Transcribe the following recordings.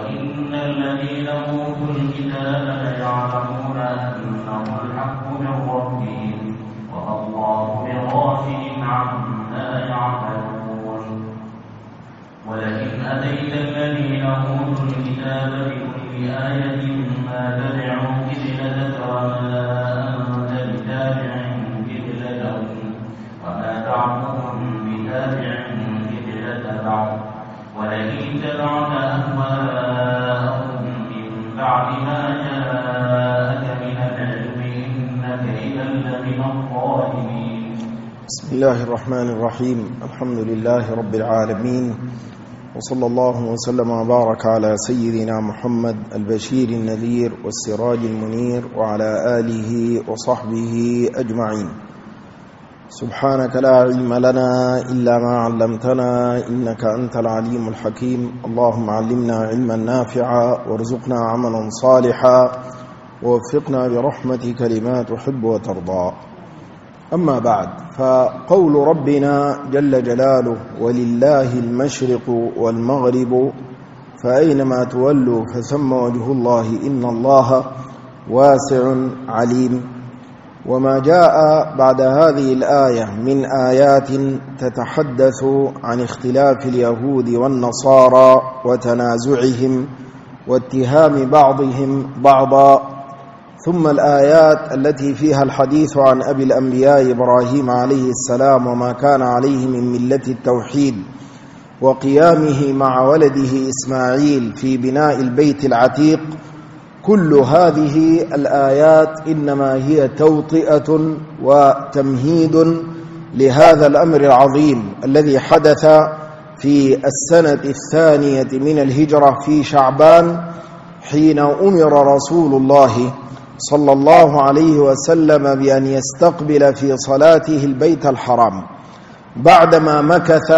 وإن الذين أوتوا الكتاب ليعلمون أنه الحق من ربهم وما الله بغافل عما يعملون ولئن أتيت الذين أوتوا الكتاب بكل آية ما تبعوا قبلتك وما أنت بتابع قبلتهم وما بعضهم بتابع قبلة بعض ولئن اتبعت أهواءهم من بعد ما جاءك من العلم إنك إذا لمن الظالمين. بسم الله الرحمن الرحيم. الحمد لله رب العالمين، وصلى الله وسلم وبارك على سيدنا محمد البشير النذير والسراج المنير وعلى آله وصحبه أجمعين. سبحانك لا علم لنا إلا ما علمتنا إنك أنت العليم الحكيم. اللهم علمنا علما نافعا وارزقنا عملا صالحا ووفقنا برحمتك لما تحب وترضى. أما بعد، فقول ربنا جل جلاله ولله المشرق والمغرب فأينما تولوا فثم وجه الله إن الله واسع عليم. وما جاء بعد هذه الآية من آيات تتحدث عن اختلاف اليهود والنصارى وتنازعهم واتهام بعضهم بعضا، ثم الآيات التي فيها الحديث عن أبي الأنبياء إبراهيم عليه السلام وما كان عليه من ملة التوحيد وقيامه مع ولده إسماعيل في بناء البيت العتيق. كل هذه الآيات إنما هي توطئة وتمهيد لهذا الأمر العظيم الذي حدث في السنة 2 من الهجرة في شعبان، حين أمر رسول الله صلى الله عليه وسلم بأن يستقبل في صلاته البيت الحرام بعدما مكث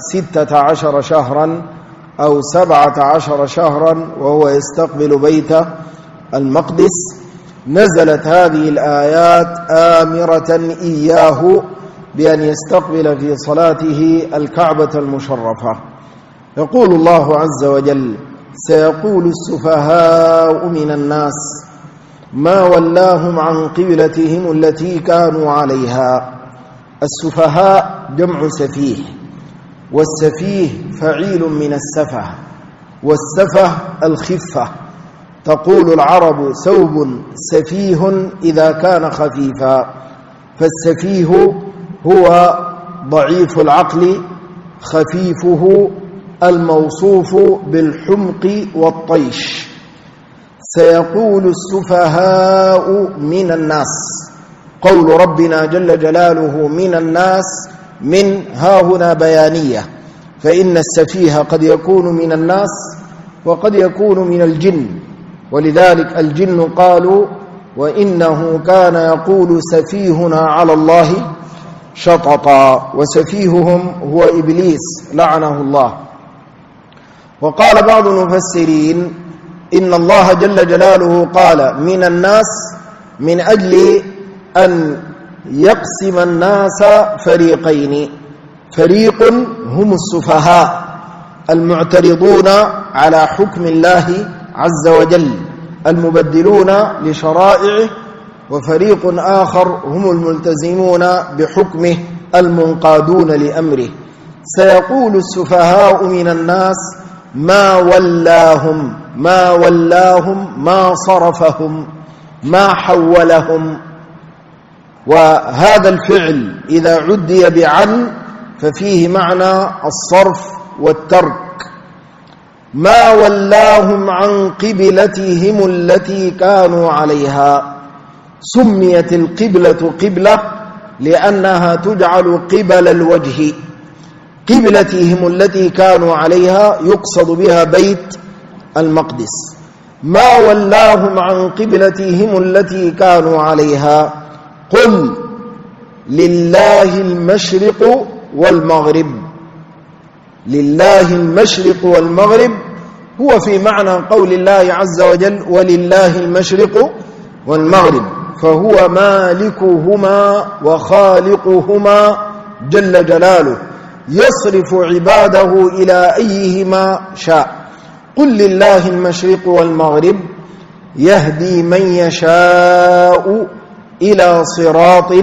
16 شهرا أو 17 شهرا وهو يستقبل بيت المقدس. نزلت هذه الآيات آمرة إياه بأن يستقبل في صلاته الكعبة المشرفة. يقول الله عز وجل: سيقول السفهاء من الناس ما ولاهم عن قبلتهم التي كانوا عليها. السفهاء جمع سفيه، والسفيه فعيل من السفه، والسفه الخفة. تقول العرب ثوب سفيه إذا كان خفيفا، فالسفيه هو ضعيف العقل خفيفه الموصوف بالحمق والطيش. سيقول السفهاء من الناس، قول ربنا جل جلاله من الناس، من هاهنا بيانية، فإن السفيه قد يكون من الناس وقد يكون من الجن، ولذلك الجن قالوا وإنه كان يقول سفيهنا على الله شططا، وسفيههم هو إبليس لعنه الله. وقال بعض المفسرين إن الله جل جلاله قال من الناس من أجل أن يقسم الناس فريقين: فريق هم السفهاء المعترضون على حكم الله عز وجل المبدلون لشرائعه، وفريق آخر هم الملتزمون بحكمه المنقادون لأمره. سيقول السفهاء من الناس ما ولاهم، ما ولاهم ما صرفهم، ما حولهم. وهذا الفعل إذا عدي بعن ففيه معنى الصرف والترك. ما ولاهم عن قبلتهم التي كانوا عليها. سميت القبلة قبلة لأنها تجعل قبل الوجه. قبلتهم التي كانوا عليها يقصد بها بيت المقدس. ما ولاهم عن قبلتهم التي كانوا عليها. قل لله المشرق والمغرب. لله المشرق والمغرب هو في معنى قول الله عز وجل ولله المشرق والمغرب، فهو مالكهما وخالقهما جل جلاله، يصرف عباده إلى أيهما شاء. قل لله المشرق والمغرب يهدي من يشاء إلى صراط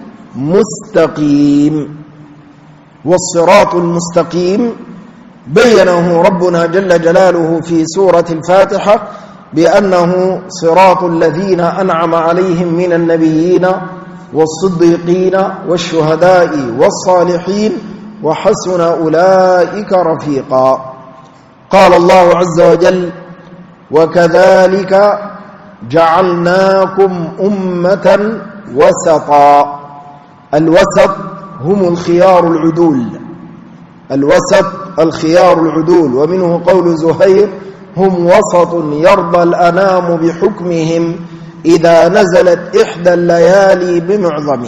مستقيم. والصراط المستقيم بينه ربنا جل جلاله في سورة الفاتحة بأنه صراط الذين أنعم عليهم من النبيين والصديقين والشهداء والصالحين وحسن أولئك رفيقا. قال الله عز وجل: وكذلك جعلناكم أمة وسطا. الوسط هم الخيار العدول، الوسط الخيار العدول. ومنه قول زهير: هم وسط يرضى الأنام بحكمهم إذا نزلت إحدى الليالي بمعظم.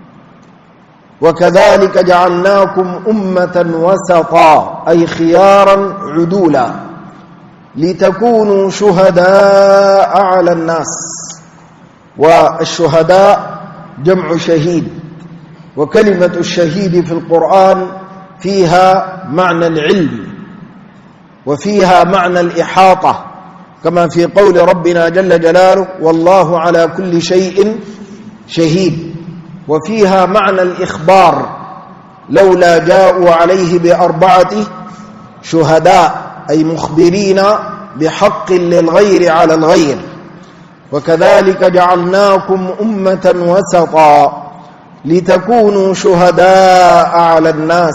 وكذلك جعلناكم أمة وسطا أي خيارا عدولا لتكونوا شهداء على الناس. والشهداء جمع شهيد، وكلمة الشهيد في القرآن فيها معنى العلم وفيها معنى الإحاطة، كما في قول ربنا جل جلاله: والله على كل شيء شهيد. وفيها معنى الإخبار: لولا جاءوا عليه بأربعة شهداء أي مخبرين بحق للغير على الغير. وكذلك جعلناكم أمة وسطا لتكونوا شهداء على الناس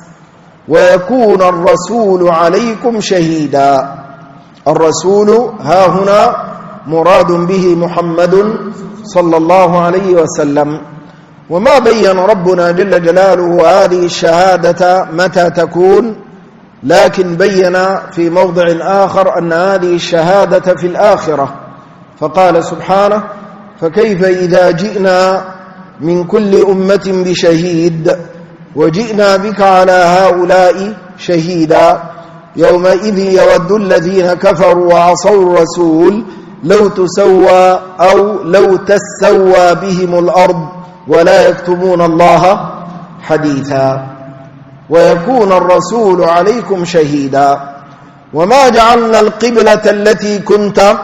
ويكون الرسول عليكم شهيدا. الرسول ها هنا مراد به محمد صلى الله عليه وسلم. وما بين ربنا جل جلاله هذه الشهادة متى تكون، لكن بين في موضع آخر أن هذه الشهادة في الآخرة، فقال سبحانه: فكيف إذا جئنا من كل أمة بشهيد وجئنا بك على هؤلاء شهيدا يومئذ يود الذين كفروا وعصوا الرسول لو تسوى أو لو تسوى بهم الأرض ولا يكتمون الله حديثا ويكون الرسول عليكم شهيدا. وما جعلنا القبلة التي كنت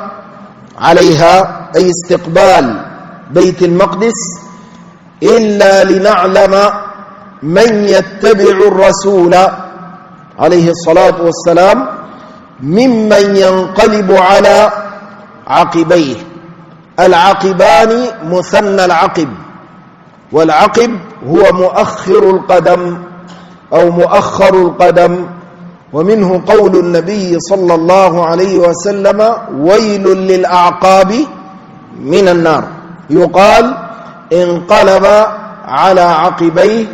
عليها أي استقبال بيت المقدس إلا لنعلم من يتبع الرسول عليه الصلاة والسلام ممن ينقلب على عقبيه. العقبان مثنى العقب، والعقب هو مؤخر القدم أو مؤخر القدم. ومنه قول النبي صلى الله عليه وسلم: ويل للأعقاب من النار. يقال انقلب على عقبيه،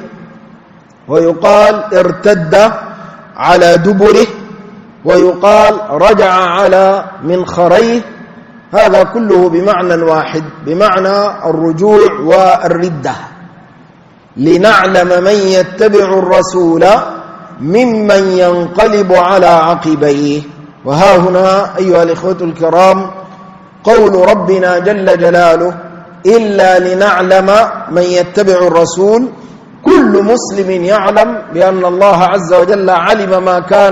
ويقال ارتد على دبره، ويقال رجع على منخريه. هذا كله بمعنى واحد، بمعنى الرجوع والردة. لنعلم من يتبع الرسول ممن ينقلب على عقبيه. وها هنا أيها الإخوة الكرام قول ربنا جل جلاله: إلا لنعلم من يتبع الرسول. كل مسلم يعلم بأن الله عز وجل علم ما كان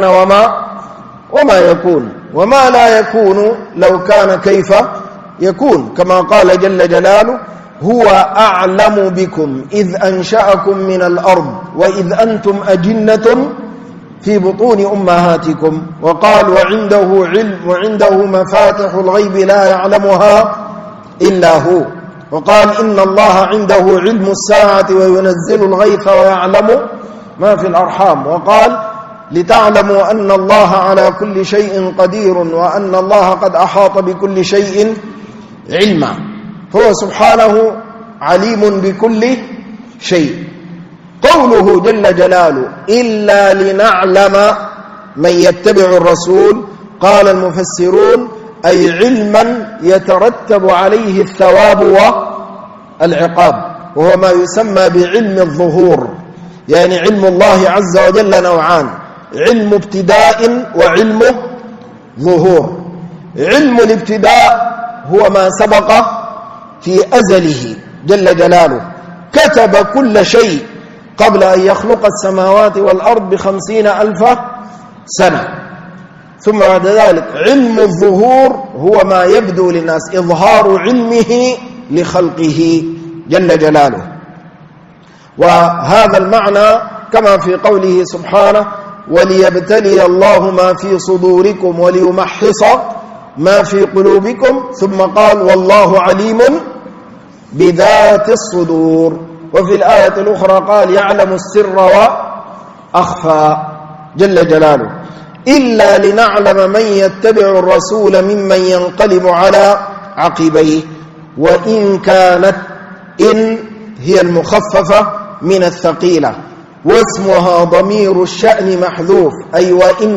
وما يكون، وما لا يكون لو كان كيف يكون، كما قال جل جلاله: هو أعلم بكم إذ أنشأكم من الأرض وإذ أنتم أجنة في بطون أمهاتكم. وقال: وعنده علم وعنده مفاتح الغيب لا يعلمها إلا هو. وقال: إن الله عنده علم الساعة وينزل الغيث ويعلم ما في الأرحام. وقال: لتعلموا أن الله على كل شيء قدير وأن الله قد أحاط بكل شيء علما. فهو سبحانه عليم بكل شيء. قوله جل جلاله: إلا لنعلم من يتبع الرسول، قال المفسرون: أي علما يترتب عليه الثواب والعقاب، وهو ما يسمى بعلم الظهور. يعني علم الله عز وجل نوعان: علم ابتداء وعلم ظهور. علم الابتداء هو ما سبق في أزله جل جلاله، كتب كل شيء قبل أن يخلق السماوات والأرض ب50,000 سنة. ثم بعد ذلك علم الظهور هو ما يبدو للناس، إظهار علمه لخلقه جل جلاله. وهذا المعنى كما في قوله سبحانه: وليبتلي الله ما في صدوركم وليمحص ما في قلوبكم، ثم قال: والله عليم بذات الصدور. وفي الآية الأخرى قال: يعلم السر وأخفى جل جلاله، إلا لنعلم من يتبع الرسول ممن ينقلب على عقبيه. وإن كانت إن هي المخففة من الثقيلة، واسمها ضمير الشأن محذوف، أي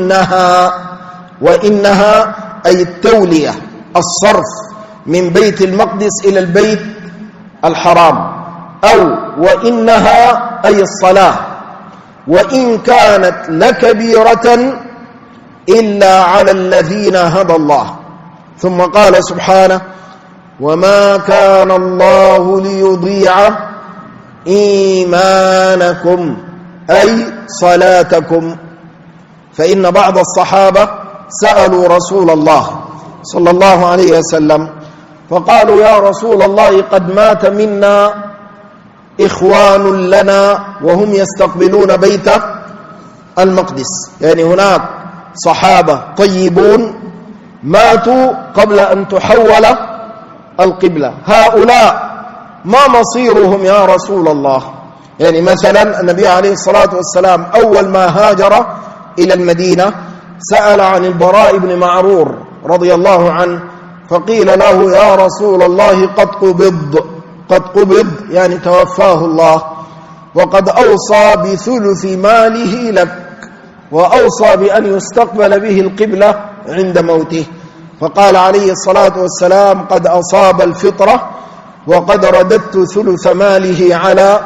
وإنها أي التولية، الصرف من بيت المقدس إلى البيت الحرام، أو وإنها أي الصلاة. وإن كانت لكبيرة إلا على الذين هدى الله. ثم قال سبحانه: وما كان الله ليضيع إيمانكم أي صلاتكم. فإن بعض الصحابة سألوا رسول الله صلى الله عليه وسلم فقالوا: يا رسول الله، قد مات منا إخوان لنا وهم يستقبلون بيت المقدس، يعني هناك صحابة طيبون ماتوا قبل أن تحول القبلة، هؤلاء ما مصيرهم يا رسول الله؟ يعني مثلا النبي عليه الصلاة والسلام أول ما هاجر إلى المدينة سأل عن البراء بن معرور رضي الله عنه، فقيل له: يا رسول الله، قد قبض يعني توفاه الله، وقد أوصى بثلث ماله لك، وأوصى بأن يستقبل به القبلة عند موته. فقال عليه الصلاة والسلام: قد أصاب الفطرة، وقد رددت ثلث ماله على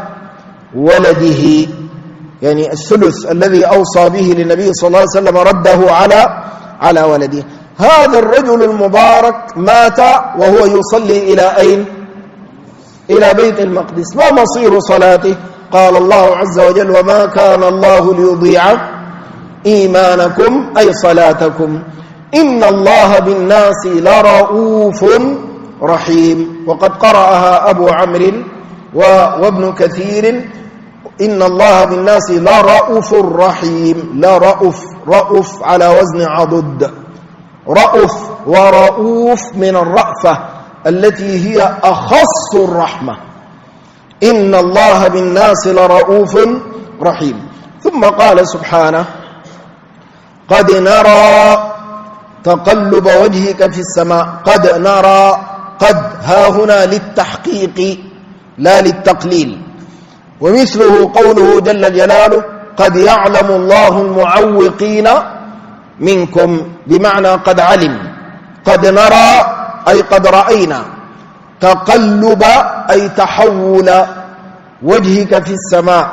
ولده، يعني الثلث الذي أوصى به للنبي صلى الله عليه وسلم رده على ولده. هذا الرجل المبارك مات وهو يصلي إلى أين؟ إلى بيت المقدس، ما مصير صلاته؟ قال الله عز وجل: وما كان الله ليضيع إيمانكم أي صلاتكم، إن الله بالناس لرؤوف رحيم. وقد قرأها أبو عمرو وابن كثير: إن الله بالناس لرؤوف رحيم. لا رؤوف على وزن عضد، رؤوف ورؤوف من الرأفة التي هي أخص الرحمة. إن الله بالناس لرؤوف رحيم. ثم قال سبحانه: قد نرى تقلب وجهك في السماء. قد نرى، قد ها هنا للتحقيق لا للتقليل. ومثله قوله جل جلاله: قد يعلم الله المعوقين منكم، بمعنى قد علم. قد نرى أي قد رأينا، تقلب أي تحول وجهك في السماء،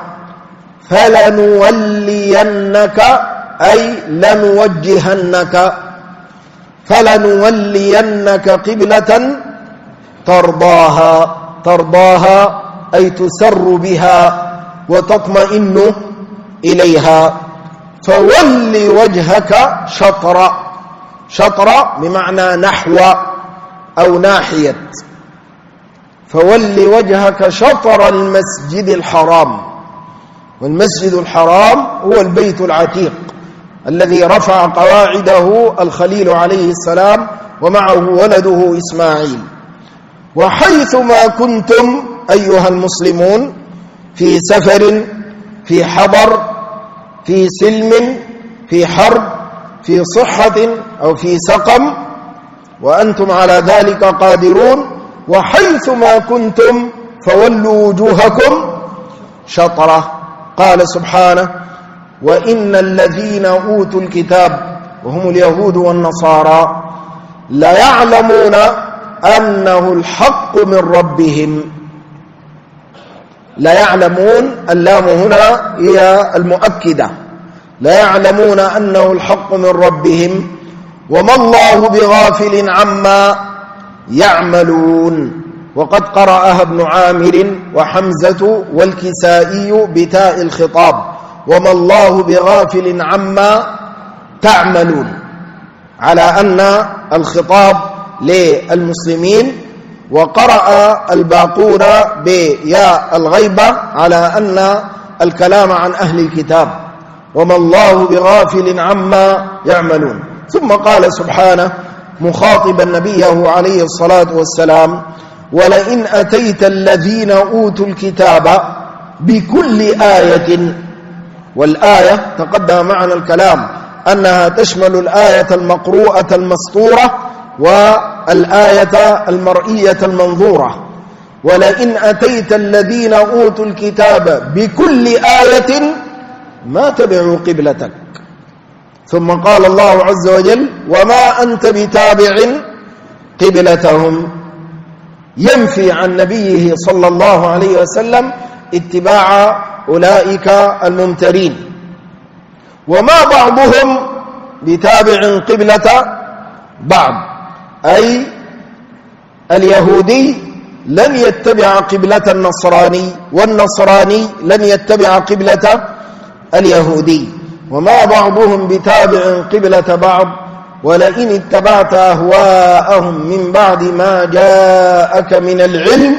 فلنولينك أي لنوجهنك، فلنولينك قبلة ترضاها أي تسر بها وتطمئن إليها. فول وجهك شطر بمعنى نحو أو ناحية، فول وجهك شطر المسجد الحرام. والمسجد الحرام هو البيت العتيق الذي رفع قواعده الخليل عليه السلام ومعه ولده إسماعيل. وحيثما كنتم أيها المسلمون، في سفر، في حضر، في سلم، في حرب، في صحة أو في سقم، وأنتم على ذلك قادرون، وحيثما كنتم فولوا وجوهكم شطرة. قال سبحانه: وإن الذين أوتوا الكتاب وهم اليهود والنصارى ليعلمون أنه الحق من ربهم. ليعلمون، اللام هنا هي المؤكدة، ليعلمون أنه الحق من ربهم وما الله بغافل عما يعملون. وقد قرأها ابن عامر وحمزة والكسائي بتاء الخطاب: وما الله بغافل عما تعملون. على أن الخطاب للمسلمين، وقرأ الباقون بياء الغيبة على أن الكلام عن أهل الكتاب، وما الله بغافل عما يعملون. ثم قال سبحانه مخاطبا نبيه عليه الصلاة والسلام: ولئن أتيت الذين أوتوا الكتاب بكل آية. والآية تقدم معنا الكلام أنها تشمل الآية المقروءة المسطورة والآية المرئية المنظورة. ولئن أتيت الذين أوتوا الكتاب بكل آية ما تبعوا قبلتك. ثم قال الله عز وجل: وما أنت بتابع قبلتهم، ينفي عن نبيه صلى الله عليه وسلم اتباع أولئك الممترين. وما بعضهم بتابع قبلة بعض، أي اليهودي لن يتبع قبلة النصراني، والنصراني لن يتبع قبلة اليهودي. وما بعضهم بتابع قبلة بعض، ولئن اتبعت أهواءهم من بعد ما جاءك من العلم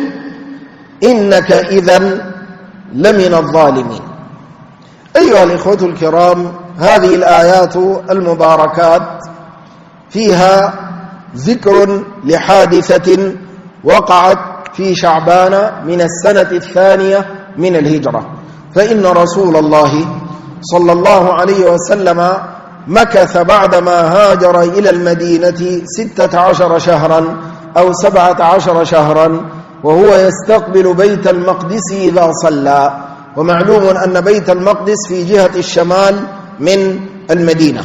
إنك إذن لمن الظالمين. أيها الإخوة الكرام، هذه الآيات المباركات فيها ذكر لحادثة وقعت في شعبان من السنة 2 من الهجرة. فإن رسول الله صلى الله عليه وسلم مكث بعدما هاجر إلى المدينة 16 شهرا أو 17 شهرا وهو يستقبل بيت المقدس إذا صلى. ومعلوم أن بيت المقدس في جهة الشمال من المدينة.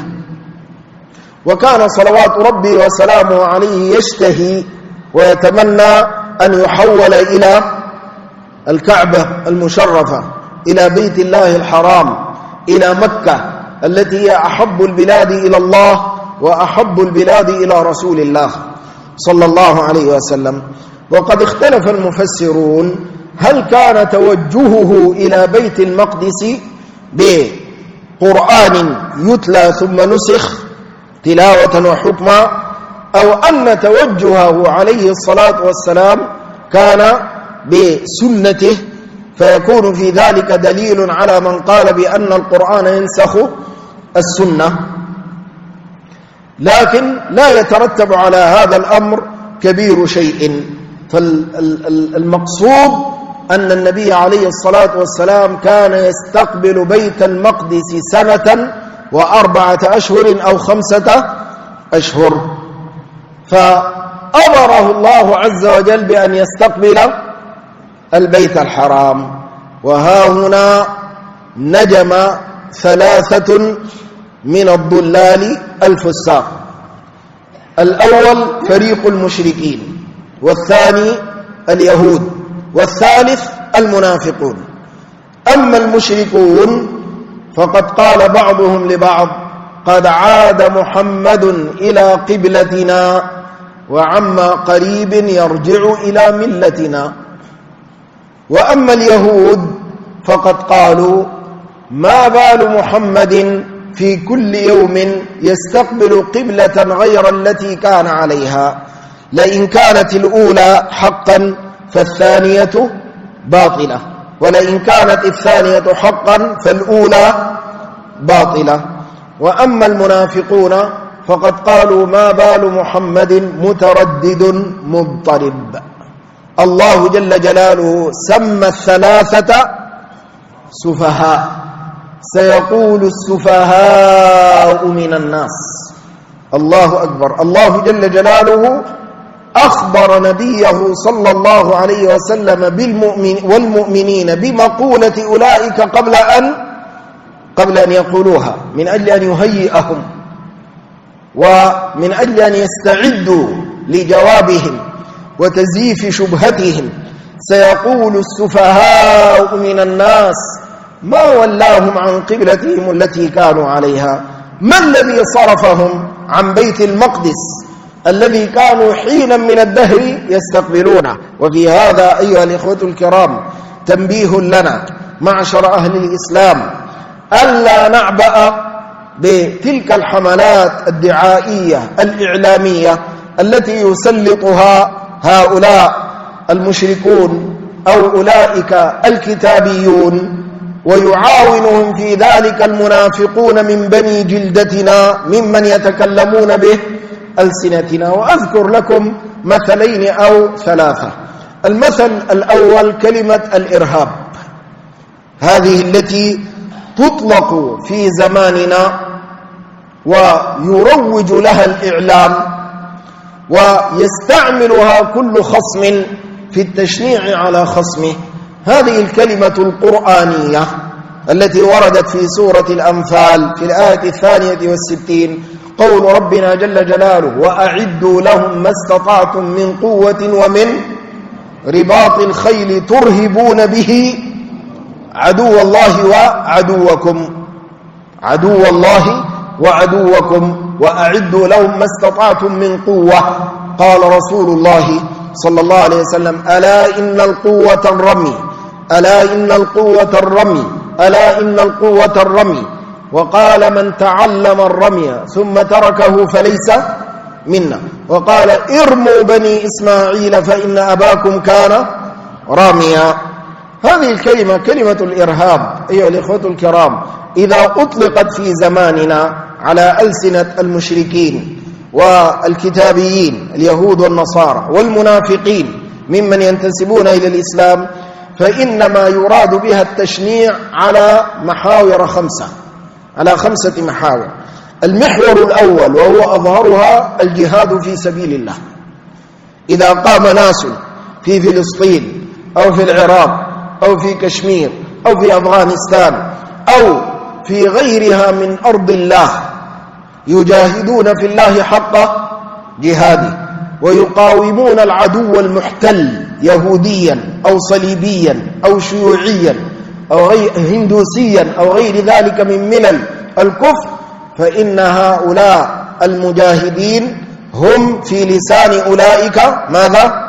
وكان صلوات ربي وسلامه عليه يشتهي ويتمنى أن يحول إلى الكعبة المشرفة، إلى بيت الله الحرام، إلى مكة التي هي أحب البلاد إلى الله وأحب البلاد إلى رسول الله صلى الله عليه وسلم. وقد اختلف المفسرون هل كان توجهه إلى بيت المقدس بقرآن يتلى ثم نسخ تلاوة وحكما، أو أن توجهه عليه الصلاة والسلام كان بسنته، فيكون في ذلك دليل على من قال بأن القرآن ينسخ السنة. لكن لا يترتب على هذا الأمر كبير شيء. فالمقصود أن النبي عليه الصلاة والسلام كان يستقبل بيت المقدس 1 و4 أشهر أو 5 أشهر، فأمره الله عز وجل بأن يستقبل البيت الحرام. وها هنا نجم 3 من الضلال الفساق: الأول فريق المشركين، والثاني اليهود، والثالث المنافقون. أما المشركون فقد قال بعضهم لبعض: قد عاد محمد إلى قبلتنا وعما قريب يرجع إلى ملتنا. وأما اليهود فقد قالوا: ما بال محمد في كل يوم يستقبل قبلة غير التي كان عليها، لئن كانت الأولى حقا فالثانية باطلة، ولئن كانت الثانية حقا فالأولى باطلة. وأما المنافقون فقد قالوا: ما بال محمد متردد مضطرب. الله جل جلاله سمى 3 سفهاء، سيقول السفهاء من الناس. الله أكبر. الله جل جلاله أخبر نبيه صلى الله عليه وسلم والمؤمنين بمقولة أولئك قبل أن يقولوها، من أجل أن يهيئهم ومن أجل أن يستعدوا لجوابهم وتزييف شبهتهم. سيقول السفهاء من الناس ما ولاهم عن قبلتهم التي كانوا عليها، ما الذي صرفهم عن بيت المقدس الذي كانوا حينا من الدهر يستقبلونه. وفي هذا أيها الإخوة الكرام تنبيه لنا معشر أهل الإسلام ألا نعبأ بتلك الحملات الدعائية الإعلامية التي يسلطها هؤلاء المشركون أو أولئك الكتابيون، ويعاونهم في ذلك المنافقون من بني جلدتنا ممن يتكلمون به ألسنتنا. وأذكر لكم مثلين أو ثلاثة. المثل الأول كلمة الإرهاب، هذه التي تطلق في زماننا ويروج لها الإعلام ويستعملها كل خصم في التشنيع على خصمه. هذه الكلمة القرآنية التي وردت في سورة الأنفال في الآية 62 قول ربنا جل جلاله: وأعدوا لهم ما استطعتم من قوة ومن رباط الخيل ترهبون به عدو الله وعدوكم وأعدوا لهم ما استطعتم من قوة. قال رسول الله صلى الله عليه وسلم: ألا إن القوة الرمي، ألا إن القوة الرمي، ألا إن القوة الرمي. وقال: من تعلم الرمي ثم تركه فليس منا. وقال: ارموا بني إسماعيل فإن أباكم كان راميا. هذه الكلمة كلمة الإرهاب أيها الإخوة الكرام إذا أطلقت في زماننا على ألسنة المشركين والكتابيين اليهود والنصارى والمنافقين ممن ينتسبون إلى الإسلام، فإنما يراد بها التشنيع على محاور خمسة، على 5 محاور. المحور الأول وهو أظهرها الجهاد في سبيل الله. إذا قام ناس في فلسطين أو في العراق أو في كشمير أو في أفغانستان أو في غيرها من أرض الله يجاهدون في الله حق جهاده ويقاومون العدو المحتل يهوديا أو صليبيا أو شيوعيا أو هندوسيا أو غير ذلك من ملل الكفر، فإن هؤلاء المجاهدين هم في لسان أولئك ماذا؟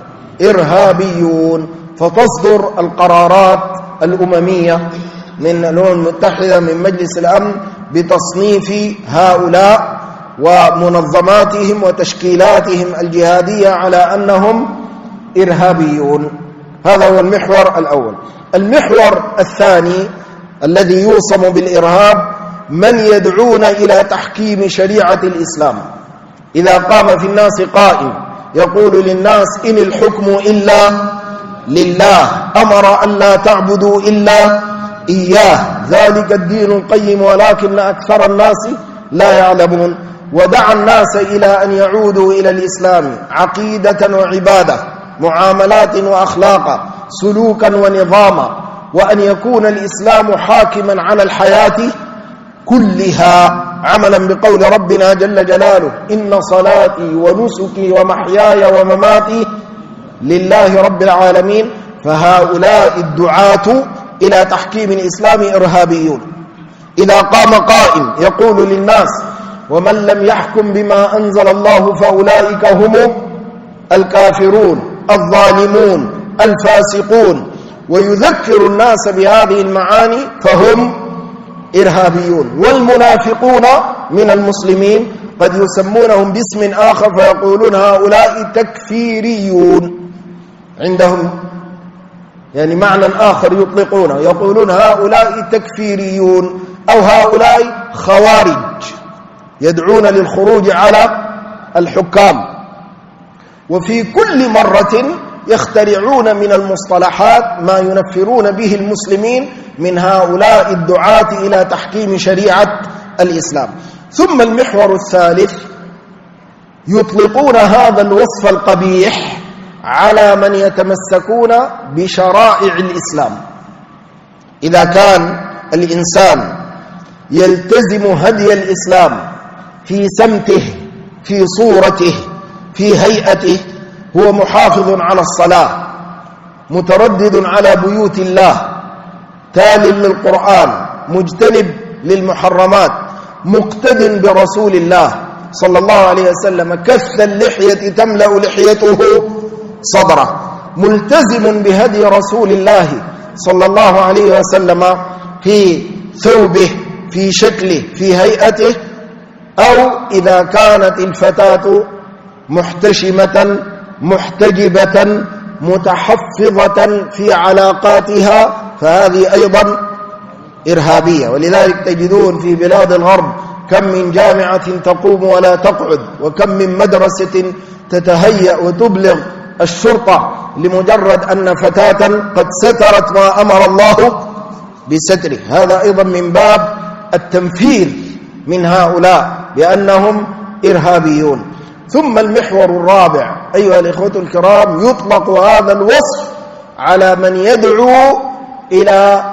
إرهابيون. فتصدر القرارات الأممية من الأمم المتحدة من مجلس الأمن بتصنيف هؤلاء ومنظماتهم وتشكيلاتهم الجهادية على أنهم إرهابيون. هذا هو المحور الأول. المحور الثاني الذي يوصم بالإرهاب من يدعون إلى تحكيم شريعة الإسلام. إذا قام في الناس قائم يقول للناس: إن الحكم إلا لله، أمر أن لا تعبدوا إلا إياه، ذلك الدين القيم ولكن أكثر الناس لا يعلمون. ودعا الناس إلى أن يعودوا إلى الإسلام عقيدة وعبادة، معاملات وأخلاقا، سلوكا ونظاما، وأن يكون الإسلام حاكما على الحياة كلها عملا بقول ربنا جل جلاله: إن صلاتي ونسكي ومحياي ومماتي لله رب العالمين. فهؤلاء الدعاة إلى تحكيم الإسلام إرهابيون. إذا قام قائم يقول للناس: ومن لم يحكم بما أنزل الله فأولئك هم الكافرون الظالمون الفاسقون، ويذكر الناس بهذه المعاني، فهم إرهابيون. والمنافقون من المسلمين قد يسمونهم باسم آخر فيقولون هؤلاء تكفيريون، عندهم يعني معنى آخر يطلقونه، يقولون هؤلاء تكفيريون أو هؤلاء خوارج، يدعون للخروج على الحكام. وفي كل مرة يخترعون من المصطلحات ما ينفرون به المسلمين من هؤلاء الدعاة إلى تحكيم شريعة الإسلام. ثم المحور الثالث يطلقون هذا الوصف القبيح على من يتمسكون بشرائع الإسلام. إذا كان الإنسان يلتزم هدي الإسلام في سمته، في صورته، في هيئته، هو محافظ على الصلاة، متردد على بيوت الله، تال للقرآن، مجتنب للمحرمات، مقتد برسول الله صلى الله عليه وسلم، كث اللحية تملأ لحيته صدره، ملتزم بهدي رسول الله صلى الله عليه وسلم في ثوبه، في شكله في هيئته، أو إذا كانت الفتاة محتشمة محتجبة متحفظة في علاقاتها فهذه أيضا إرهابية. ولذلك تجدون في بلاد الغرب كم من جامعة تقوم ولا تقعد، وكم من مدرسة تتهيأ وتبلغ الشرطة لمجرد أن فتاة قد سترت ما أمر الله بستره. هذا أيضا من باب التنفير من هؤلاء بأنهم إرهابيون. ثم المحور الرابع أيها الإخوة الكرام، يطلق هذا الوصف على من يدعو إلى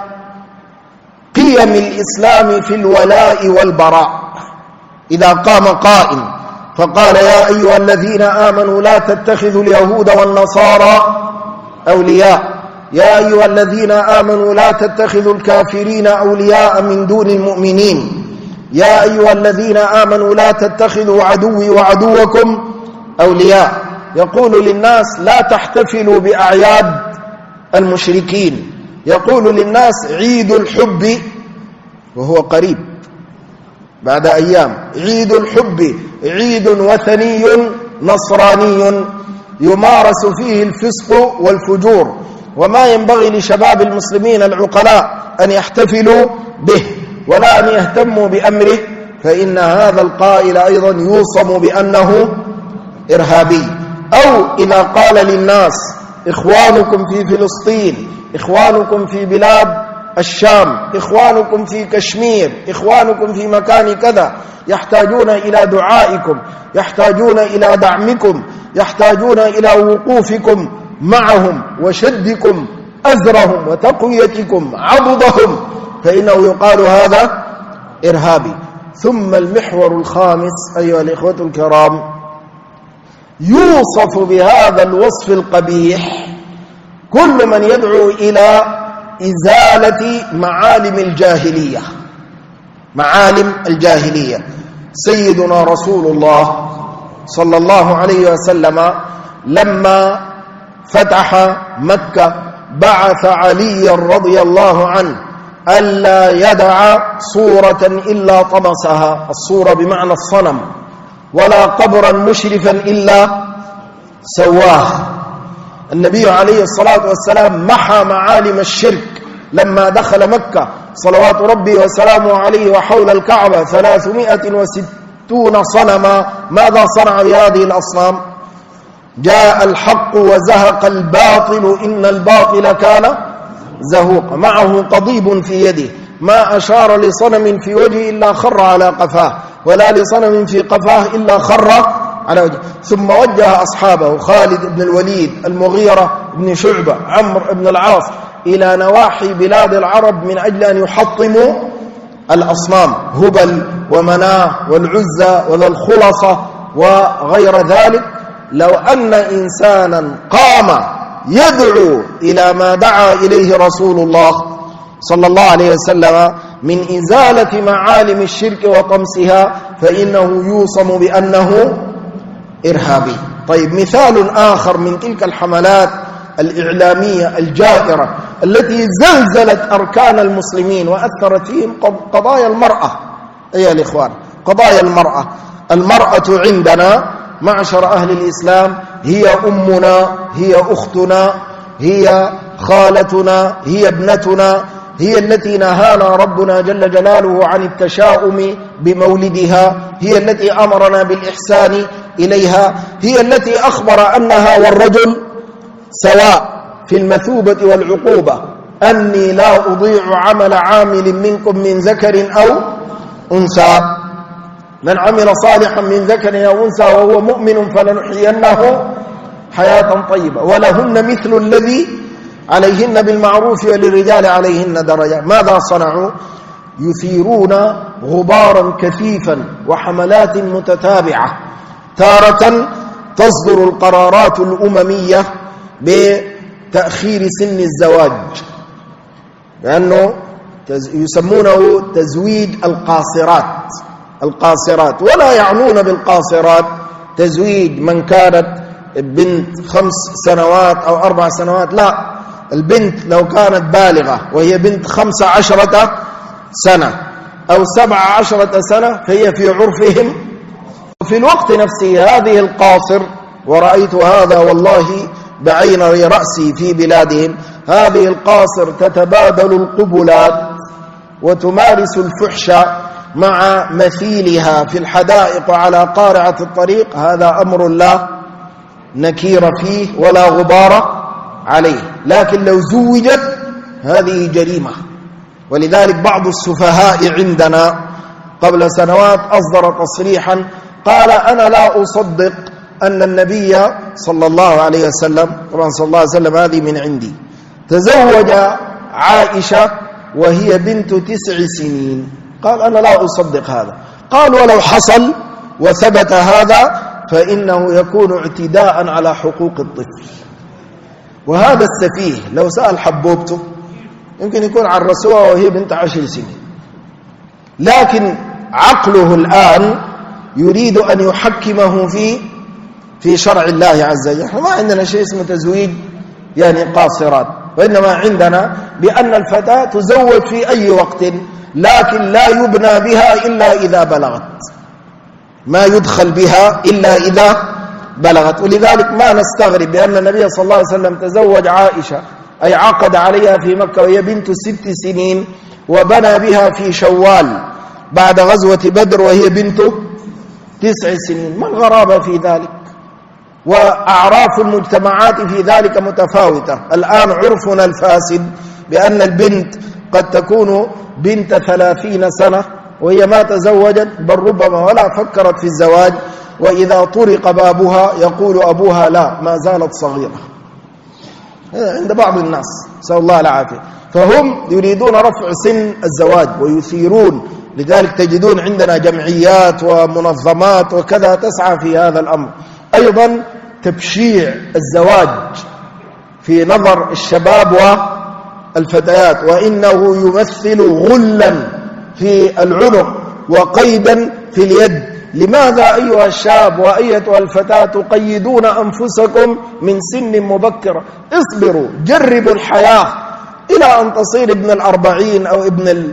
قيم الإسلام في الولاء والبراء. إذا قام قائم فقال يا أيها الذين آمنوا لا تتخذوا اليهود والنصارى أولياء، يا أيها الذين آمنوا لا تتخذوا الكافرين أولياء من دون المؤمنين، يا أيها الذين آمنوا لا تتخذوا عدوي وعدوكم أولياء. يقول للناس لا تحتفلوا بأعياد المشركين، يقول للناس عيد الحب وهو قريب بعد أيام، عيد الحب عيد وثني نصراني يمارس فيه الفسق والفجور، وما ينبغي لشباب المسلمين العقلاء أن يحتفلوا به ولا أن يهتموا بأمره، فإن هذا القائل أيضا يوصم بأنه إرهابي. أو إذا قال للناس إخوانكم في فلسطين، إخوانكم في بلاد الشام، إخوانكم في كشمير، إخوانكم في مكان كذا، يحتاجون إلى دعائكم، يحتاجون إلى دعمكم، يحتاجون إلى وقوفكم معهم وشدكم أزرهم وتقويتكم عضدهم، فإنه يقال هذا إرهابي. ثم المحور الخامس أيها الإخوة الكرام، يوصف بهذا الوصف القبيح كل من يدعو إلى إزالة معالم الجاهلية. معالم الجاهلية. سيدنا رسول الله صلى الله عليه وسلم لما فتح مكة بعث علي رضي الله عنه ألا يدع صورة إلا طمسها، الصورة بمعنى الصنم، ولا قبرا مشرفا إلا سواه. النبي عليه الصلاة والسلام محى معالم الشرك لما دخل مكة صلوات ربي وسلامه عليه، وحول الكعبة 360 صنما. ماذا صنع بهذه الأصنام؟ جاء الحق وزهق الباطل إن الباطل كان زهوقا. معه قضيب في يده، ما أشار لصنم في وجهه إلا خر على قفاه، ولا لصنم في قفاه إلا خر على وجهه. ثم وجه أصحابه خالد بن الوليد، المغيرة بن شعبة، عمرو بن العاص إلى نواحي بلاد العرب من أجل أن يحطموا الأصنام، هبل ومناه والعزى وذا الخلصة وغير ذلك. لو أن إنسانا قام يدعو إلى ما دعا إليه رسول الله صلى الله عليه وسلم من إزالة معالم الشرك وطمسها فإنه يوصم بأنه إرهابي. طيب، مثال آخر من تلك الحملات الإعلامية الجائرة التي زلزلت أركان المسلمين وأثرت فيهم قضايا المرأة. أيها الإخوان، قضايا المرأة. المرأة عندنا معشر أهل الإسلام هي أمنا، هي أختنا، هي خالتنا، هي ابنتنا، هي التي نهانا ربنا جل جلاله عن التشاؤم بمولدها، هي التي أمرنا بالإحسان إليها، هي التي أخبر أنها والرجل سواء في المثوبة والعقوبة، أني لا أضيع عمل عامل منكم من ذكر أو أنثى، من عمل صالحا من ذكر أو أنثى وهو مؤمن فلنحيينه حياة طيبة ولهن مثل الذي عليهن بالمعروف وللرجال عليهن درجة. ماذا صنعوا؟ يثيرون غبارا كثيفا وحملات متتابعة. تارة تصدر القرارات الأممية بتأخير سن الزواج، لأنه يسمونه تزويج القاصرات، ولا يعنون بالقاصرات تزويج من كانت بنت 5 سنوات أو 4 سنوات، لا، البنت لو كانت بالغة وهي بنت 15 سنة أو 17 سنة فهي في عرفهم. وفي الوقت نفسه هذه القاصر، ورأيت هذا والله بعين رأسي في بلادهم، هذه القاصر تتبادل القبلات وتمارس الفحش مع مثيلها في الحدائق على قارعة الطريق. هذا أمر لا نكير فيه ولا غبار عليه، لكن لو زوجت هذه جريمة. ولذلك بعض السفهاء عندنا قبل سنوات أصدر تصريحا قال: أنا لا أصدق أن النبي صلى الله عليه وسلم، طبعا صلى الله عليه وسلم هذه من عندي، تزوج عائشة وهي بنت 9 سنين. قال: أنا لا أصدق هذا. قال: ولو حصل وثبت هذا فإنه يكون اعتداء على حقوق الطفل. وهذا السفيه لو سأل حبوبته يمكن يكون عرسوها وهي بنت 10 سنين، لكن عقله الآن يريد أن يحكمه في شرع الله عز وجل. ما عندنا شيء اسمه تزويج يعني قاصرات، وإنما عندنا بأن الفتاة تزوج في أي وقت، لكن لا يبنى بها إلا إذا بلغت، ما يدخل بها إلا إذا بلغت. ولذلك ما نستغرب بأن النبي صلى الله عليه وسلم تزوج عائشة، أي عقد عليها في مكة وهي بنت 6 سنين، وبنى بها في شوال بعد غزوة بدر وهي بنت 9 سنين. ما الغرابة في ذلك؟ وأعراف المجتمعات في ذلك متفاوتة. الآن عرفنا الفاسد بأن البنت قد تكون بنت 30 سنة وهي ما تزوجت، بل ربما ولا فكرت في الزواج، وإذا طرق بابها يقول أبوها: لا، ما زالت صغيرة. عند بعض الناس، نسأل الله العافية. فهم يريدون رفع سن الزواج ويثيرون، لذلك تجدون عندنا جمعيات ومنظمات وكذا تسعى في هذا الأمر. أيضا تبشيع الزواج في نظر الشباب والفتيات، وإنه يمثل غلا في العنق وقيدا في اليد. لماذا أيها الشاب وأيتها الفتاة تقيدون أنفسكم من سن مبكرة؟ اصبروا، جربوا الحياة إلى أن تصير ابن 40 أو ابن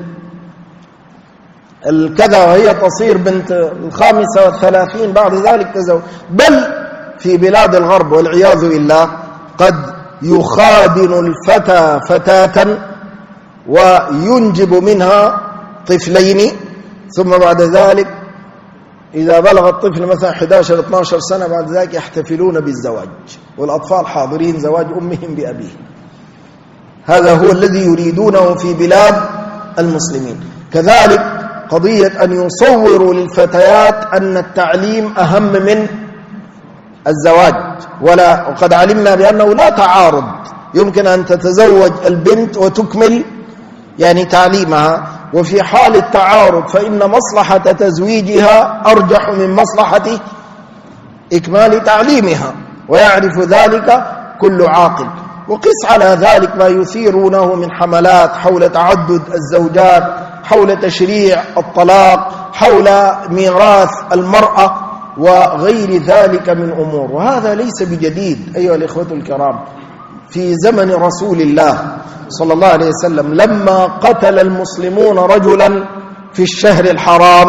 الكذا، وهي تصير بنت 35 بعد ذلك تزوج. بل في بلاد الغرب والعياذ بالله قد يخادن الفتى فتاة وينجب منها طفلين، ثم بعد ذلك إذا بلغ الطفل مثلا 11-12 سنة بعد ذلك يحتفلون بالزواج، والأطفال حاضرين زواج أمهم بأبيه. هذا هو الذي يريدونه في بلاد المسلمين. كذلك قضية أن يصوروا للفتيات أن التعليم أهم من الزواج، وقد علمنا بأنه لا تعارض، يمكن أن تتزوج البنت وتكمل يعني تعليمها، وفي حال التعارض فإن مصلحة تزويجها أرجح من مصلحة إكمال تعليمها، ويعرف ذلك كل عاقل. وقس على ذلك ما يثيرونه من حملات حول تعدد الزوجات، حول تشريع الطلاق، حول ميراث المرأة وغير ذلك من أمور، وهذا ليس بجديد أيها الإخوة الكرام. في زمن رسول الله صلى الله عليه وسلم لما قتل المسلمون رجلا في الشهر الحرام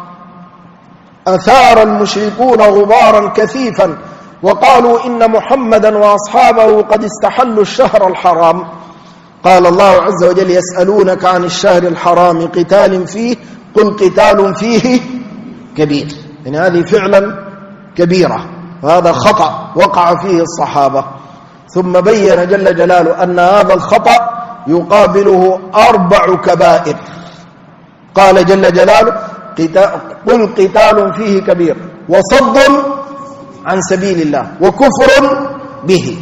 أثار المشركون غبارا كثيفا وقالوا إن محمدا وأصحابه قد استحلوا الشهر الحرام. قال الله عز وجل: يسألونك عن الشهر الحرام قتال فيه قل قتال فيه كبير. يعني هذه فعلا كبيرة، وهذا خطأ وقع فيه الصحابة. ثم بين جل جلاله أن هذا الخطأ يقابله 4 كبائر. قال جل جلاله: قل قتال فيه كبير وصد عن سبيل الله وكفر به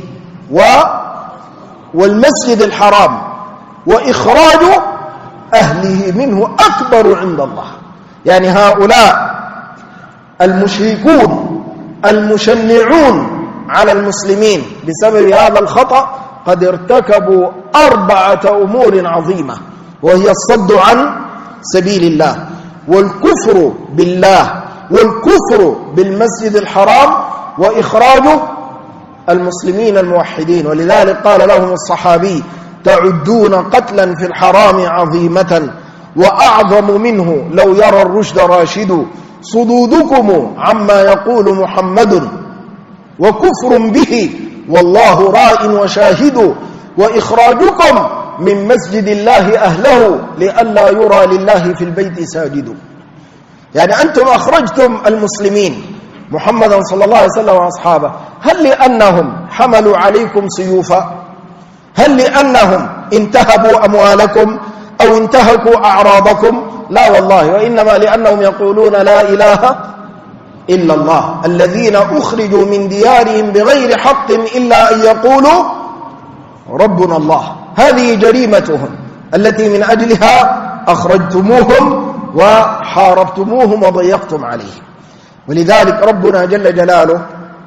والمسجد الحرام وإخراج أهله منه أكبر عند الله. يعني هؤلاء المشركون المشنعون على المسلمين بسبب هذا الخطأ قد ارتكبوا 4 أمور عظيمة، وهي الصد عن سبيل الله والكفر بالله والكفر بالمسجد الحرام وإخراج المسلمين الموحدين. ولذلك قال لهم الصحابي: تعدون قتلا في الحرام عظيمة وأعظم منه لو يرى الرشد راشد صدودكم عما يقول محمد وكفر به والله راء وشاهد وإخراجكم من مسجد الله أهله لئلا يرى لله في البيت ساجد. يعني أنتم أخرجتم المسلمين محمدا صلى الله عليه وسلم وأصحابه، هل لأنهم حملوا عليكم سيوفا؟ هل لأنهم انتهبوا أموالكم أو انتهكوا أعراضكم؟ لا والله، وإنما لأنهم يقولون لا إله إلا الله، الذين أخرجوا من ديارهم بغير حق إلا أن يقولوا ربنا الله. هذه جريمتهم التي من أجلها أخرجتموهم وحاربتموهم وضيقتم عليهم. ولذلك ربنا جل جلاله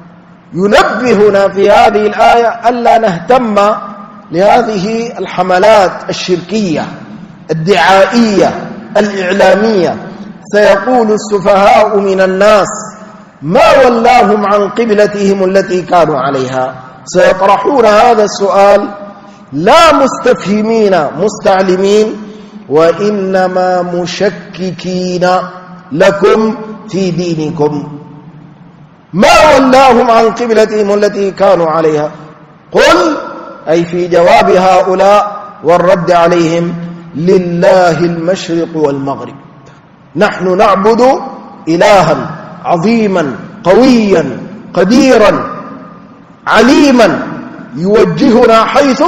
ينبهنا في هذه الآية ألا نهتم لهذه الحملات الشركية الدعائية الإعلامية. سيقول السفهاء من الناس ما ولاهم عن قبلتهم التي كانوا عليها. سيطرحون هذا السؤال لا مستفهمين مستعلمين، وإنما مشككين لكم في دينكم. ما ولاهم عن قبلتهم التي كانوا عليها؟ قل، أي في جواب هؤلاء والرد عليهم، لله المشرق والمغرب، نحن نعبد إلها عظيما قويا قديرا عليما يوجهنا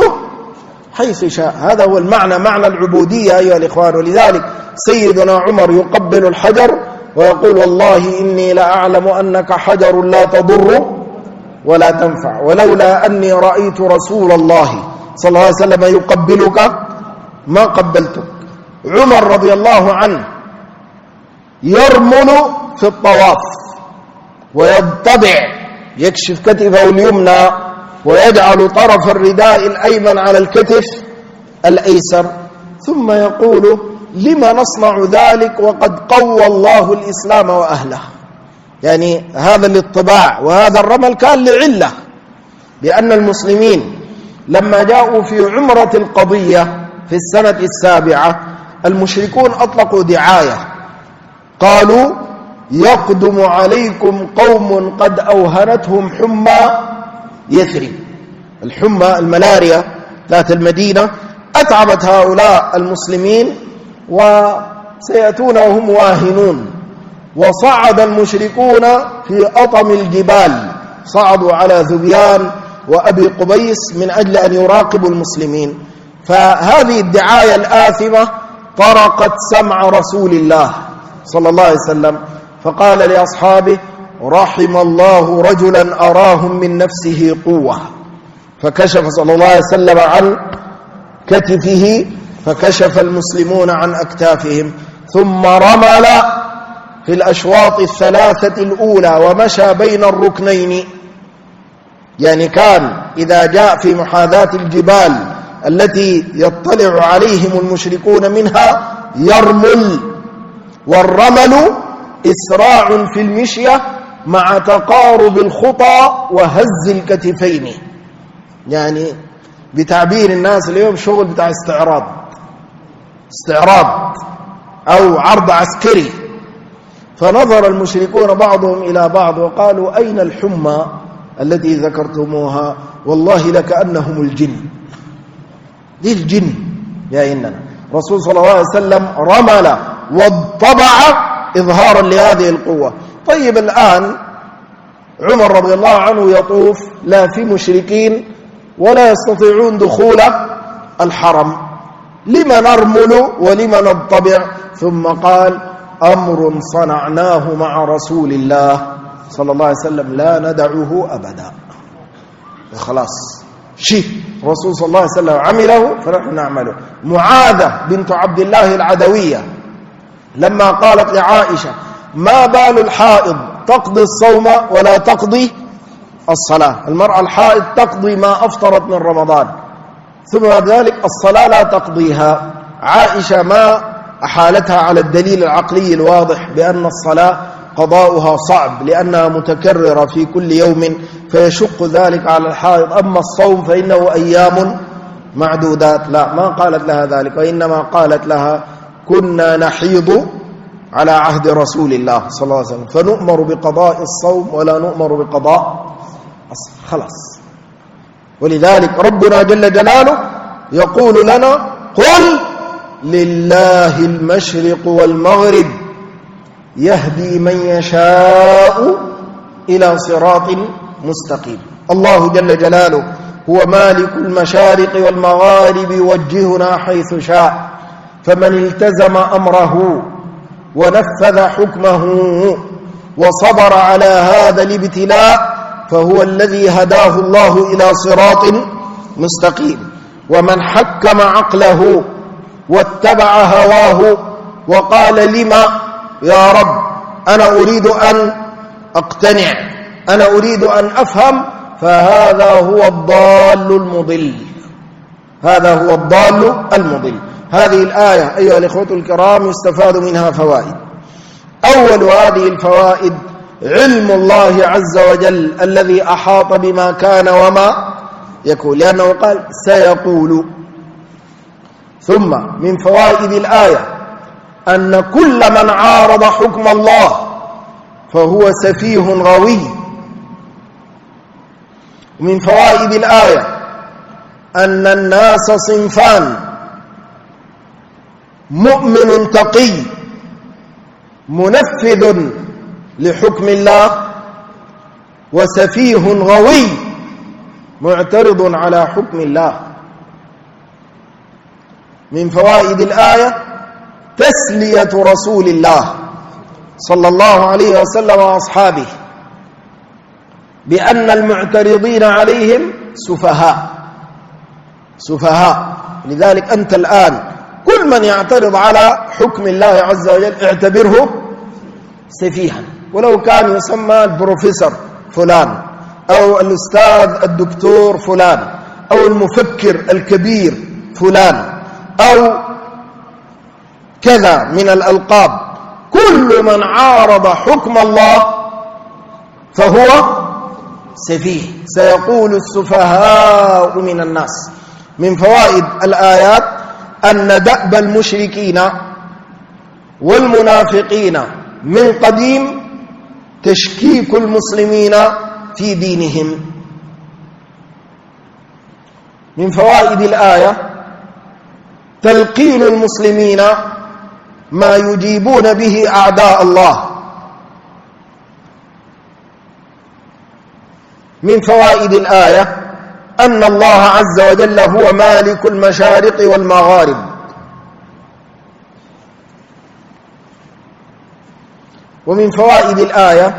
حيث شاء. هذا هو المعنى، معنى العبودية أيها الإخوان. ولذلك سيدنا عمر يقبل الحجر ويقول والله إني لأعلم أنك حجر لا تضر ولا تنفع، ولولا أني رأيت رسول الله صلى الله عليه وسلم يقبلك ما قبلتك. عمر رضي الله عنه يرمل في الطواف ويضطبع، يكشف كتفه اليمنى ويجعل طرف الرداء الأيمن على الكتف الأيسر، ثم يقول لما نصنع ذلك وقد قوى الله الإسلام وأهله. يعني هذا الاطباع وهذا الرمل كان لعلة، لأن المسلمين لما جاءوا في عمرة القضية في السنة 7 المشركون أطلقوا دعاية، قالوا يقدم عليكم قوم قد أوهنتهم حمى يثرب. الحمى الملاريا ذات المدينة أتعبت هؤلاء المسلمين وسيأتون وهم واهنون. وصعد المشركون في أطم الجبال، صعدوا على ذبيان وأبي قبيس من أجل أن يراقبوا المسلمين. فهذه الدعاية الآثمة طرقت سمع رسول الله صلى الله عليه وسلم، فقال لأصحابه رحم الله رجلا أراهم من نفسه قوة، فكشف صلى الله عليه وسلم عن كتفه فكشف المسلمون عن أكتافهم، ثم رمل في الأشواط 3 الأولى ومشى بين الركنين. يعني كان إذا جاء في محاذاة الجبال التي يطلع عليهم المشركون منها يرمل، والرمل إسراع في المشية مع تقارب الخطى وهز الكتفين. يعني بتعبير الناس اليوم شغل بتاع استعراض أو عرض عسكري. فنظر المشركون بعضهم إلى بعض وقالوا أين الحمى التي ذكرتموها؟ والله لكأنهم الجن. دي الجن يا إننا. رسول صلى الله عليه وسلم رمل واضطبع إظهارا لهذه القوة. طيب الآن عمر رضي الله عنه يطوف، لا في مشركين ولا يستطيعون دخول الحرم، لما نرمل ولما نضطبع؟ ثم قال أمر صنعناه مع رسول الله صلى الله عليه وسلم لا ندعه أبدا. خلاص شيء رسول صلى الله عليه وسلم عمله فنحن نعمله. معاذة بنت عبد الله العدوية لما قالت لعائشة ما بال الحائض تقضي الصوم ولا تقضي الصلاة؟ المرأة الحائض تقضي ما أفطرت من رمضان، ثم بعد ذلك الصلاة لا تقضيها. عائشة ما أحالتها على الدليل العقلي الواضح بأن الصلاة قضاؤها صعب لأنها متكررة في كل يوم فيشق ذلك على الحائض، أما الصوم فإنه أيام معدودات. لا، ما قالت لها ذلك، وإنما قالت لها كنا نحيض على عهد رسول الله صلى الله عليه وسلم فنؤمر بقضاء الصوم ولا نؤمر بقضاء خلاص. ولذلك ربنا جل جلاله يقول لنا قل لله المشرق والمغرب يهدي من يشاء إلى صراط مستقيم. الله جل جلاله هو مالك المشارق والمغارب يوجهنا حيث شاء، فمن التزم أمره ونفذ حكمه وصبر على هذا الابتلاء فهو الذي هداه الله إلى صراط مستقيم. ومن حكم عقله واتبع هواه وقال لما يا رب أنا أريد أن أقتنع، أنا أريد أن أفهم، فهذا هو الضال المضل، هذا هو الضال المضل. هذه الآية أيها الإخوة الكرام يستفاد منها فوائد. أول هذه الفوائد علم الله عز وجل الذي أحاط بما كان وما يكون، لأنه قال سيقول. ثم من فوائد الآية أن كل من عارض حكم الله فهو سفيه غوي. من فوائد الآية أن الناس صنفان: مؤمن تقي منفذ لحكم الله، وسفيه غوي معترض على حكم الله. من فوائد الآية تسلية رسول الله صلى الله عليه وسلم وأصحابه بأن المعترضين عليهم سفهاء. لذلك أنت الآن كل من يعترض على حكم الله عز وجل اعتبره سفيها، ولو كان يسمى البروفيسور فلان أو الأستاذ الدكتور فلان أو المفكر الكبير فلان أو كذا من الألقاب. كل من عارض حكم الله فهو سفيه. سيقول السفهاء من الناس. من فوائد الآيات أن دأب المشركين والمنافقين من قديم تشكيك المسلمين في دينهم. من فوائد الآية تلقين المسلمين ما يجيبون به أعداء الله. من فوائد الآية أن الله عز وجل هو مالك المشارق والمغارب. ومن فوائد الآية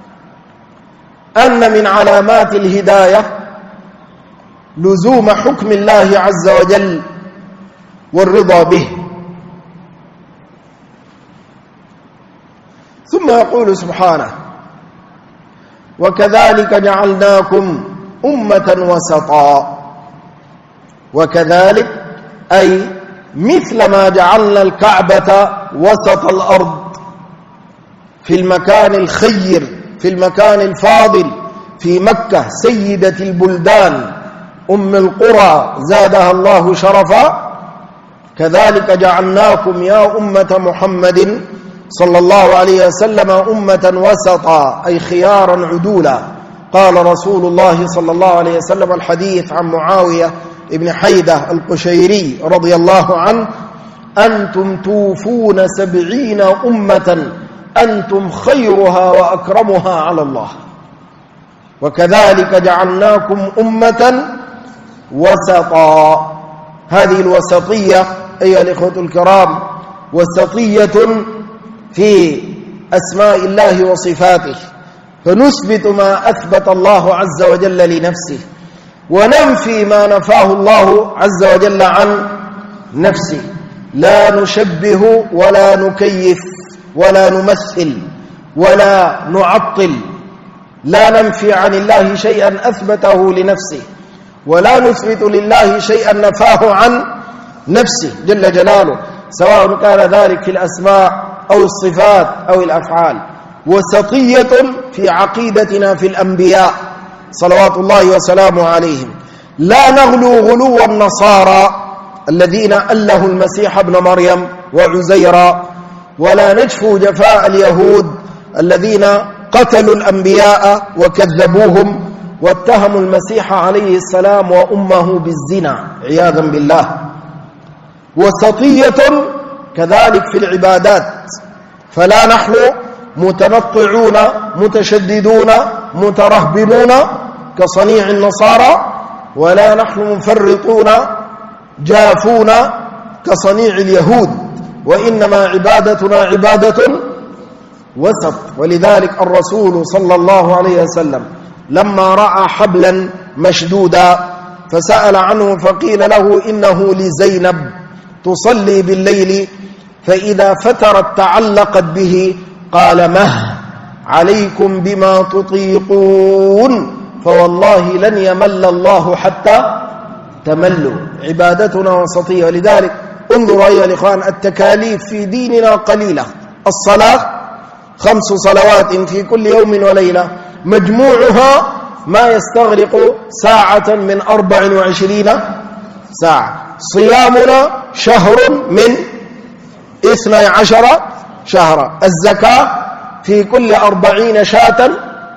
أن من علامات الهداية لزوم حكم الله عز وجل والرضا به. ثم يقول سبحانه وكذلك جعلناكم أمة وسطا. وكذلك أي مثل ما جعلنا الكعبة وسط الأرض في المكان الخير، في المكان الفاضل، في مكة سيدة البلدان أم القرى زادها الله شرفا، كذلك جعلناكم يا أمة محمد صلى الله عليه وسلم أمة وسطا أي خيارا عدولا. قال رسول الله صلى الله عليه وسلم الحديث عن معاوية ابن حيدة القشيري رضي الله عنه: أنتم توفون 70 أمة أنتم خيرها وأكرمها على الله، وكذلك جعلناكم أمة وسطا. هذه الوسطية أيها الإخوة الكرام وسطية في أسماء الله وصفاته، فنثبت ما أثبت الله عز وجل لنفسه وننفي ما نفاه الله عز وجل عن نفسه. لا نشبه ولا نكيف ولا نمثل ولا نعطل، لا ننفي عن الله شيئا أثبته لنفسه ولا نثبت لله شيئا نفاه عن نفسه جل جلاله، سواء كان ذلك في الأسماء أو الصفات أو الأفعال. وسطية في عقيدتنا في الأنبياء صلوات الله وسلامه عليهم. لا نغلو غلو النصارى الذين ألهوا المسيح ابن مريم وعزيرا، ولا نجفو جفاء اليهود الذين قتلوا الأنبياء وكذبوهم واتهموا المسيح عليه السلام وأمه بالزنا عياذا بالله. وسطية كذلك في العبادات، فلا نحن متنطعون متشددون مترهبنون كصنيع النصارى، ولا نحن مفرطون جافون كصنيع اليهود، وإنما عبادتنا عبادة وسط. ولذلك الرسول صلى الله عليه وسلم لما رأى حبلا مشدودا فسأل عنه فقيل له إنه لزينب تصلي بالليل فإذا فترت تعلقت به، قال مه عليكم بما تطيقون فوالله لن يمل الله حتى تملوا. عبادتنا وسطية. ولذلك انظروا أيها الإخوان، التكاليف في ديننا قليلة. الصلاة 5 صلوات في كل يوم وليلة مجموعها ما يستغرق ساعة من 24 ساعة. صيامنا شهر من 12 شهرا. الزكاة في كل 40 شاة،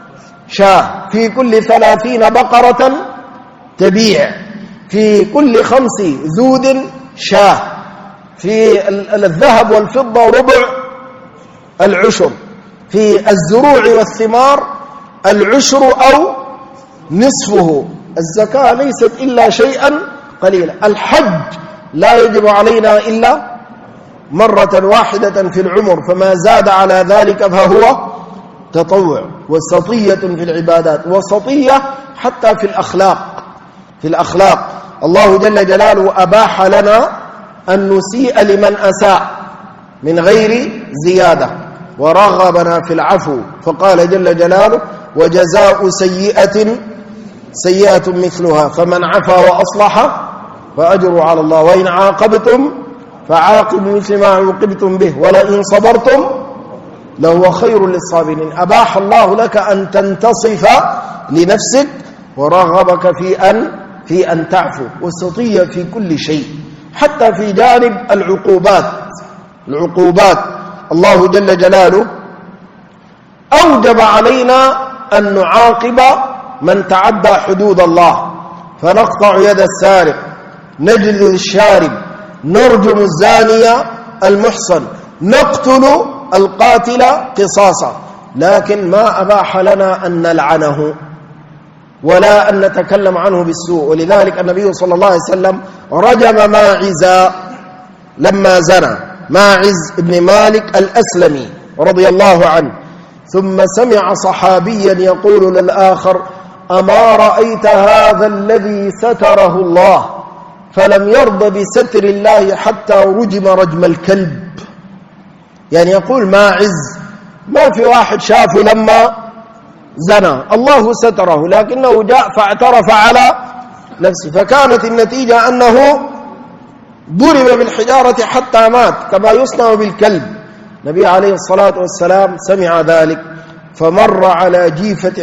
في كل 30 بقرة تبيع، في كل 5 ذود شاة، في الذهب والفضة ربع العشر، في الزروع والثمار العشر أو نصفه. الزكاة ليست إلا شيئا قليلا. الحج لا يجب علينا إلا مرة واحدة في العمر، فما زاد على ذلك فهو تطوع. وسطية في العبادات، وسطية حتى في الأخلاق. الله جل جلاله أباح لنا أن نسيء لمن أساء من غير زيادة، ورغبنا في العفو، فقال جل جلاله وجزاء سيئة مثلها فمن عفا وأصلح فأجره على الله وإن عاقبتم فعاقبوا مثل ما عوقبتم به ولئن صبرتم لهو خير للصابرين. أباح الله لك أن تنتصف لنفسك ورغبك في أن تعفو. وسطية في كل شيء، حتى في جانب العقوبات الله جل جلاله أوجب علينا أن نعاقب من تعدى حدود الله، فنقطع يد السارق، نجلد الشارب، نرجم الزانية المحصن، نقتل القاتل قصاصا. لكن ما أباح لنا أن نلعنه ولا أن نتكلم عنه بالسوء. ولذلك النبي صلى الله عليه وسلم رجم ماعز لما زنى، ماعز بن مالك الأسلمي رضي الله عنه، ثم سمع صحابيا يقول للآخر أما رأيت هذا الذي ستره الله فلم يرضى بستر الله حتى رجم رجم الكلب. يعني يقول ماعز ما في واحد شافه لما زنى، الله ستره، لكنه جاء فاعترف على نفسه، فكانت النتيجة أنه ضرب بالحجارة حتى مات كما يصنع بالكلب. النبي عليه الصلاة والسلام سمع ذلك فمر على جيفة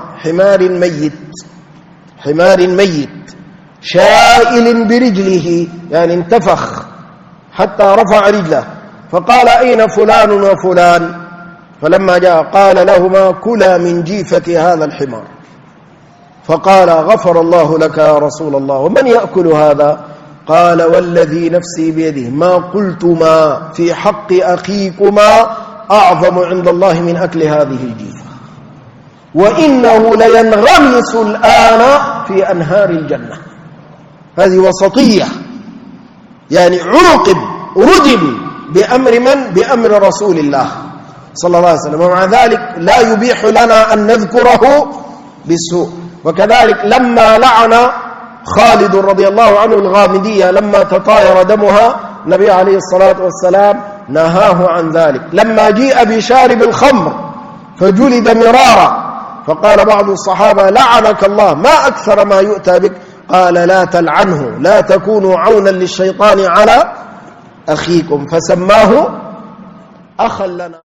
حمار ميت شائل برجله، يعني انتفخ حتى رفع رجله، فقال أين فلان وفلان؟ فلما جاء قال لهما كلا من جيفة هذا الحمار، فقال غفر الله لك يا رسول الله، ومن يأكل هذا؟ قال والذي نفسي بيده ما قلتما في حق أخيكما أعظم عند الله من أكل هذه الجيفة، وإنه لينغمس الآن في أنهار الجنة. هذه وسطية، يعني رجم بأمر من؟ بأمر رسول الله صلى الله عليه وسلم، ومع ذلك لا يبيح لنا أن نذكره بالسوء. وكذلك لما لعن خالد رضي الله عنه الغامدية لما تطاير دمها، النبي عليه الصلاة والسلام نهاه عن ذلك. لما جيء بشارب الخمر فجلد مرارا، فقال بعض الصحابة لعنك الله ما أكثر ما يؤتى بك، قال لا تلعنه لا تكونوا عونا للشيطان على أخيكم، فسماه أخا لنا.